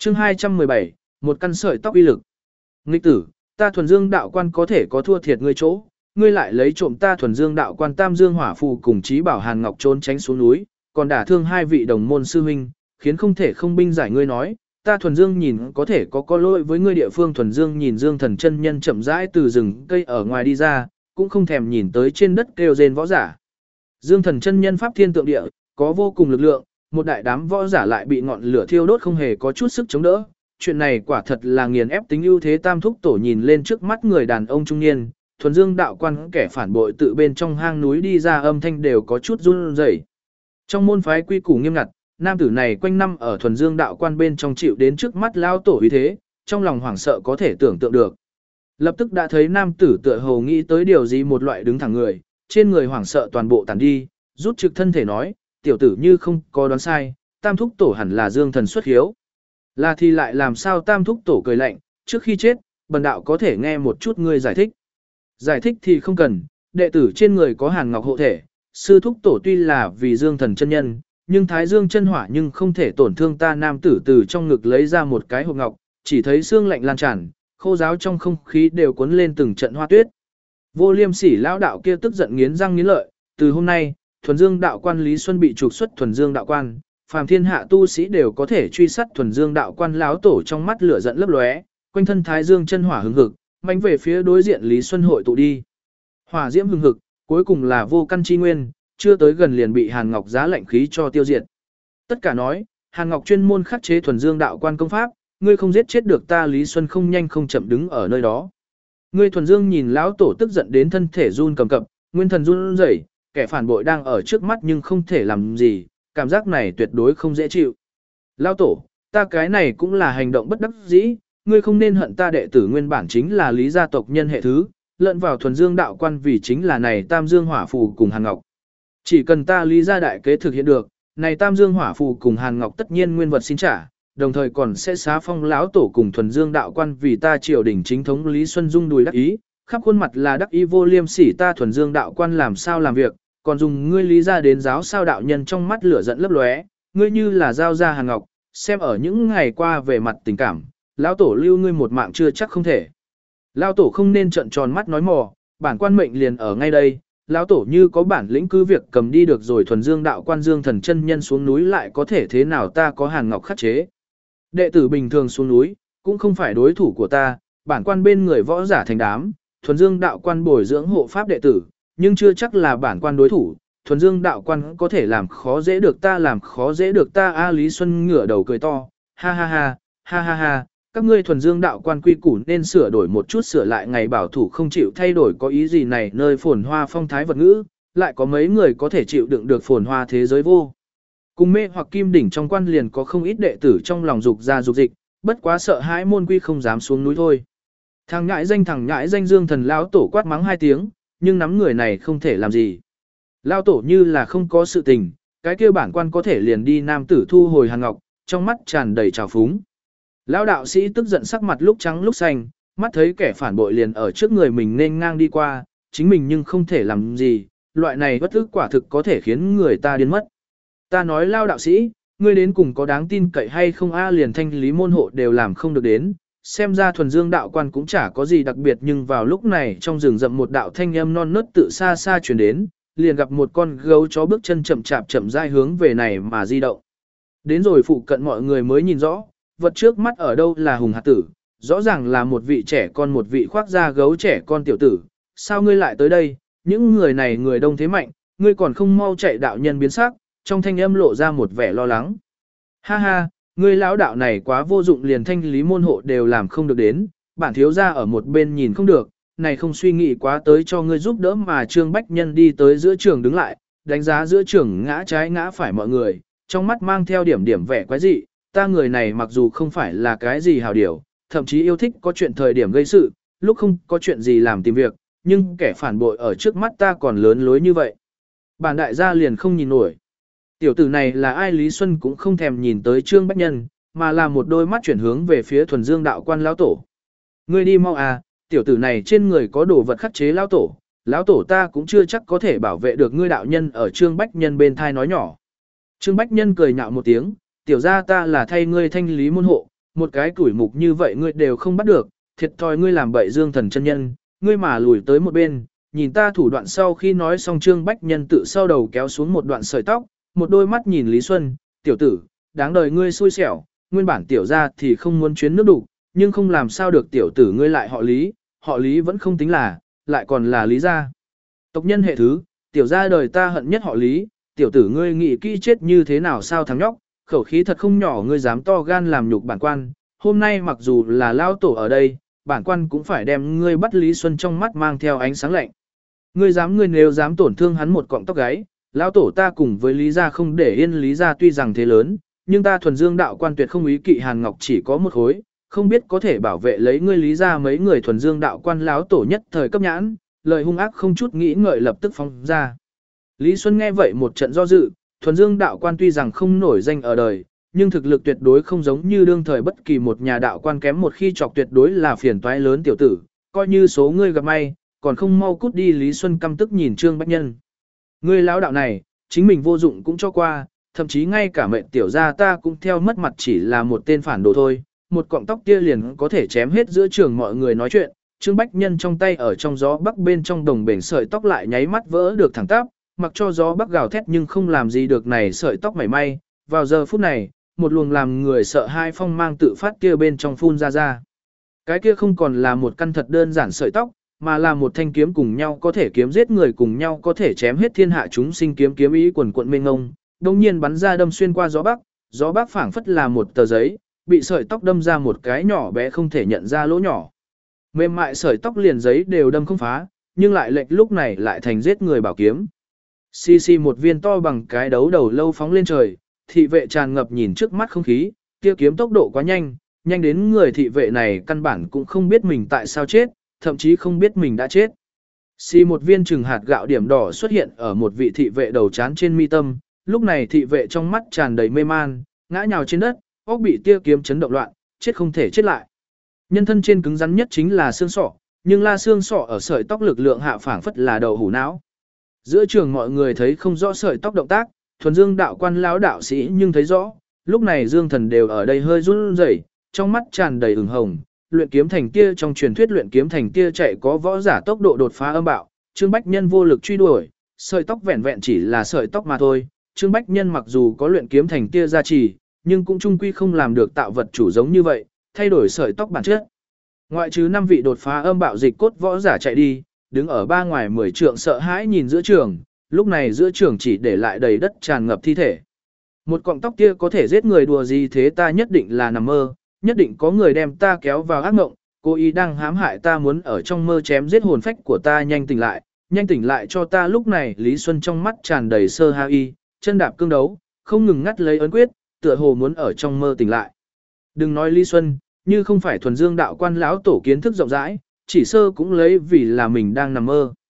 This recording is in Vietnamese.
Chương 217, một căn sợi tóc uy lực. Nghịch tử, ta thuần dương đạo quan có thể có thua thiệt ngươi chỗ, ngươi lại lấy trộm ta thuần dương đạo quan tam dương hỏa phù cùng chí bảo Hàn Ngọc trốn tránh xuống núi, còn đả thương hai vị đồng môn sư huynh, khiến không thể không binh giải ngươi nói, ta thuần dương nhìn có thể có lỗi với ngươi địa phương. Thuần dương nhìn Dương Thần chân nhân chậm rãi từ rừng cây ở ngoài đi ra, cũng không thèm nhìn tới trên đất kêu rên võ giả. Dương Thần chân nhân pháp thiên tượng địa, có vô cùng lực lượng, một đại đám võ giả lại bị ngọn lửa thiêu đốt không hề có chút sức chống đỡ. Chuyện này quả thật là nghiền ép tính ưu thế. Tam thúc tổ nhìn lên trước mắt người đàn ông trung niên, thuần dương đạo quan kẻ phản bội tự bên trong hang núi đi ra, âm thanh đều có chút run rẩy. Trong môn phái quy củ nghiêm ngặt, nam tử này quanh năm ở thuần dương đạo quan bên trong chịu đến trước mắt lao tổ uy thế, trong lòng hoảng sợ có thể tưởng tượng được. Lập tức đã thấy nam tử tựa hồ nghĩ tới điều gì, một loại đứng thẳng người, trên người hoảng sợ toàn bộ tàn đi, rút trực thân thể nói, tiểu tử như không có đoán sai, tam thúc tổ hẳn là Dương Thần xuất hiếu. Là thì lại làm sao? Tam thúc tổ cười lạnh, trước khi chết, bần đạo có thể nghe một chút ngươi giải thích. Giải thích thì không cần, đệ tử trên người có Hàn Ngọc hộ thể, sư thúc tổ tuy là vì Dương Thần chân nhân, nhưng Thái Dương chân hỏa nhưng không thể tổn thương ta. Nam tử từ trong ngực lấy ra một cái hộp ngọc, chỉ thấy xương lạnh lan tràn, khô ráo trong không khí đều cuốn lên từng trận hoa tuyết. Vô Liêm Sỉ lão đạo kia tức giận nghiến răng nghiến lợi, từ hôm nay, thuần dương đạo quan Lý Xuân bị trục xuất thuần dương đạo quan, phàm thiên hạ tu sĩ đều có thể truy sát thuần dương đạo quan. Lão tổ trong mắt lửa giận lấp lóe, quanh thân Thái Dương chân hỏa hừng hực, mạnh về phía đối diện Lý Xuân hội tụ đi. Hỏa diễm hừng hực, cuối cùng là vô căn chi nguyên, chưa tới gần liền bị Hàn Ngọc giá lạnh khí cho tiêu diệt. Tất cả nói, Hàn Ngọc chuyên môn khắc chế thuần dương đạo quan công pháp, ngươi không giết chết được ta. Lý Xuân không nhanh không chậm đứng ở nơi đó. Ngươi thuần dương nhìn lão tổ tức giận đến thân thể run cầm cập, nguyên thần run rẩy, kẻ phản bội đang ở trước mắt nhưng không thể làm gì, cảm giác này tuyệt đối không dễ chịu. Lão tổ, ta cái này cũng là hành động bất đắc dĩ, ngươi không nên hận ta. Đệ tử nguyên bản chính là Lý gia tộc nhân hệ thứ, lẫn vào thuần dương đạo quan vì chính là này tam dương hỏa phù cùng Hàn Ngọc. Chỉ cần ta Lý gia đại kế thực hiện được, này tam dương hỏa phù cùng Hàn Ngọc tất nhiên nguyên vật xin trả, đồng thời còn sẽ xá phong lão tổ cùng thuần dương đạo quan vì ta triều đình chính thống. Lý Xuân Dung đùi đắc ý, khắp khuôn mặt là đắc ý. Vô Liêm Sỉ, ta thuần dương đạo quan làm sao làm việc, còn dùng ngươi Lý gia đến giáo sao? Đạo nhân trong mắt lửa giận lấp lóe, ngươi như là giao ra Hàn Ngọc, xem ở những ngày qua về mặt tình cảm, lão tổ lưu ngươi một mạng chưa chắc không thể. Lão tổ không nên trợn tròn mắt nói mò, bản quan mệnh liền ở ngay đây, lão tổ như có bản lĩnh cứ việc cầm đi được rồi. Thuần dương đạo quan Dương Thần chân nhân xuống núi lại có thể thế nào? Ta có Hàn Ngọc khắc chế. Đệ tử bình thường xuống núi, cũng không phải đối thủ của ta, bản quan bên người võ giả thành đám, thuần dương đạo quan bồi dưỡng hộ pháp đệ tử, nhưng chưa chắc là bản quan đối thủ. Thuần dương đạo quan có thể làm khó dễ được ta, làm khó dễ được ta. A Lý Xuân ngửa đầu cười to, ha ha ha, ha ha ha, các ngươi thuần dương đạo quan quy củ nên sửa đổi một chút, sửa lại ngày bảo thủ không chịu thay đổi có ý gì này? Nơi phồn hoa phong thái vật ngữ, lại có mấy người có thể chịu đựng được phồn hoa thế giới vô cùng mê hoặc kim đỉnh trong quan liền có không ít đệ tử trong lòng dục ra dục dịch, bất quá sợ hãi môn quy không dám xuống núi thôi. Thằng nhãi danh Dương Thần lão tổ quát mắng 2 tiếng, nhưng nắm người này không thể làm gì. Lão tổ như là không có sự tình, cái kia bản quan có thể liền đi. Nam tử thu hồi Hàn Ngọc, trong mắt tràn đầy trào phúng. Lão đạo sĩ tức giận sắc mặt lúc trắng lúc xanh, mắt thấy kẻ phản bội liền ở trước người mình nên ngang đi qua, chính mình nhưng không thể làm gì, loại này bất ức quả thực có thể khiến người ta điên mất. Ta nói Lao đạo sĩ, ngươi đến cùng có đáng tin cậy hay không? A liền thanh lý môn hộ đều làm không được đến, xem ra thuần dương đạo quan cũng chả có gì đặc biệt. Nhưng vào lúc này trong rừng rậm một đạo thanh âm non nớt tự xa xa truyền đến, liền gặp một con gấu chó bước chân chậm chạp chậm rãi hướng về này mà di động. Đến rồi phụ cận mọi người mới nhìn rõ, vật trước mắt ở đâu là Hùng Hạt Tử, rõ ràng là một vị trẻ con, một vị khoác da gấu trẻ con tiểu tử. Sao ngươi lại tới đây? Những người này người đông thế mạnh, ngươi còn không mau chạy? Đạo nhân biến sắc, trong thanh âm lộ ra một vẻ lo lắng. Ha ha, ngươi lão đạo này quá vô dụng, liền thanh lý môn hộ đều làm không được đến, bản thiếu gia ở một bên nhìn không được, này không suy nghĩ quá tới cho ngươi giúp đỡ mà. Trương Bách Nhân đi tới giữa trường đứng lại, đánh giá giữa trường ngã trái ngã phải mọi người, trong mắt mang theo điểm điểm vẻ quái dị. Ta người này mặc dù không phải là cái gì hào điểu, thậm chí yêu thích có chuyện thời điểm gây sự, lúc không có chuyện gì làm tìm việc, nhưng kẻ phản bội ở trước mắt ta còn lớn lối như vậy. Bản đại gia liền không nhìn nổi. Tiểu tử này là ai? Lý Xuân cũng không thèm nhìn tới Trương Bách Nhân, mà là một đôi mắt chuyển hướng về phía thuần dương đạo quan lão tổ. Ngươi đi mau à, tiểu tử này trên người có đồ vật khắc chế lão tổ ta cũng chưa chắc có thể bảo vệ được ngươi. Đạo nhân ở Trương Bách Nhân bên thai nói nhỏ. Trương Bách Nhân cười nhạo một tiếng, tiểu gia ta là thay ngươi thanh lý môn hộ, một cái củi mục như vậy ngươi đều không bắt được, thiệt thòi ngươi làm bậy Dương Thần chân nhân, ngươi mà lùi tới một bên, nhìn ta thủ đoạn. Sau khi nói xong Trương Bách Nhân tự sau đầu kéo xuống một đoạn sợi tóc, một đôi mắt nhìn Lý Xuân, tiểu tử, đáng đời ngươi xui xẻo, nguyên bản tiểu ra thì không muốn chuyến nước đục, nhưng không làm sao được tiểu tử ngươi lại họ Lý vẫn không tính là, lại còn là Lý gia. Tộc nhân hệ thứ, tiểu ra đời ta hận nhất họ Lý, tiểu tử ngươi nghĩ kỹ chết như thế nào sao thằng nhóc, khẩu khí thật không nhỏ, ngươi dám to gan làm nhục bản quan, hôm nay mặc dù là lao tổ ở đây, bản quan cũng phải đem ngươi bắt. Lý Xuân trong mắt mang theo ánh sáng lạnh. Ngươi nếu dám tổn thương hắn một cọng tóc gáy, lao tổ ta cùng với Lý gia không để yên. Lý gia tuy rằng thế lớn, nhưng ta Thuần Dương đạo quan tuyệt không ý kỵ hàn ngọc chỉ có một khối, không biết có thể bảo vệ lấy ngươi Lý gia. Mấy người Thuần Dương đạo quan láo tổ nhất thời cấp nhãn, lời hung ác không chút nghĩ ngợi lập tức phóng ra. Lý Xuân nghe vậy một trận do dự, Thuần Dương đạo quan tuy rằng không nổi danh ở đời, nhưng thực lực tuyệt đối không giống như đương thời bất kỳ một nhà đạo quan kém một khi chọc tuyệt đối là phiền toái lớn. Tiểu tử, coi như số ngươi gặp may, còn không mau cút đi. Lý Xuân căm tức nhìn Trương Bách Nhân. Ngươi lão đạo này, chính mình vô dụng cũng cho qua, thậm chí ngay cả mệnh tiểu gia ta cũng theo mất mặt, chỉ là một tên phản đồ thôi, một cọng tóc kia liền có thể chém hết giữa trường mọi người nói chuyện. Trương Bách Nhân trong tay ở trong gió bắc bên trong đồng bền sợi tóc lại nháy mắt vỡ được thẳng tắp, mặc cho gió bắc gào thét nhưng không làm gì được này sợi tóc mảy may. Vào giờ phút này, một luồng làm người sợ hai phong mang tự phát kia bên trong phun ra. Cái kia không còn là một căn thật đơn giản sợi tóc, mà là một thanh kiếm, cùng nhau có thể kiếm giết người, cùng nhau có thể chém hết thiên hạ chúng sinh. Kiếm ý quần quận mênh ngông, đồng nhiên bắn ra đâm xuyên qua gió bắc phảng phất là một tờ giấy, bị sợi tóc đâm ra một cái nhỏ bé không thể nhận ra lỗ nhỏ. Mềm mại sợi tóc liền giấy đều đâm không phá, nhưng lại lệch lúc này lại thành giết người bảo kiếm. Xì một viên to bằng cái đấu đầu lâu phóng lên trời, thị vệ tràn ngập nhìn trước mắt không khí, kia kiếm tốc độ quá nhanh, nhanh đến người thị vệ này căn bản cũng không biết mình tại sao chết, thậm chí không biết mình đã chết. Một viên chừng hạt gạo điểm đỏ xuất hiện ở một vị thị vệ đầu trán trên mi tâm, lúc này thị vệ trong mắt tràn đầy mê man, ngã nhào trên đất, óc bị tia kiếm chấn động loạn, chết không thể chết lại. Nhân thân trên cứng rắn nhất chính là xương sọ, nhưng la xương sọ ở sợi tóc lực lượng hạ phảng phất là đầu hủ não. Giữa trường mọi người thấy không rõ sợi tóc động tác, Thuần Dương đạo quan lão đạo sĩ nhưng thấy rõ, lúc này Dương Thần đều ở đây hơi run rẩy, trong mắt tràn đầy ửng hồng. Luyện kiếm thành kia trong truyền thuyết luyện kiếm thành kia chạy có võ giả tốc độ đột phá âm bạo, Trương Bách Nhân vô lực truy đuổi, sợi tóc vẹn vẹn chỉ là sợi tóc mà thôi. Trương Bách Nhân mặc dù có luyện kiếm thành kia gia trì, nhưng cũng chung quy không làm được tạo vật chủ giống như vậy, thay đổi sợi tóc bản chất. Ngoại trừ 5 vị đột phá âm bạo dịch cốt võ giả chạy đi, đứng ở ba ngoài 10 trượng sợ hãi nhìn giữa trường, lúc này giữa trường chỉ để lại đầy đất tràn ngập thi thể. Một cọng tóc kia có thể giết người, đùa gì thế, ta nhất định là nằm mơ, nhất định có người đem ta kéo vào ác mộng, cố ý đang hãm hại ta, muốn ở trong mơ chém giết hồn phách của ta, nhanh tỉnh lại cho ta. Lúc này Lý Xuân trong mắt tràn đầy sơ hai, chân đạp cương đấu, không ngừng ngắt lấy ấn quyết, tựa hồ muốn ở trong mơ tỉnh lại. Đừng nói Lý Xuân, như không phải Thuần Dương đạo quan lão tổ kiến thức rộng rãi, chỉ sơ cũng lấy vì là mình đang nằm mơ.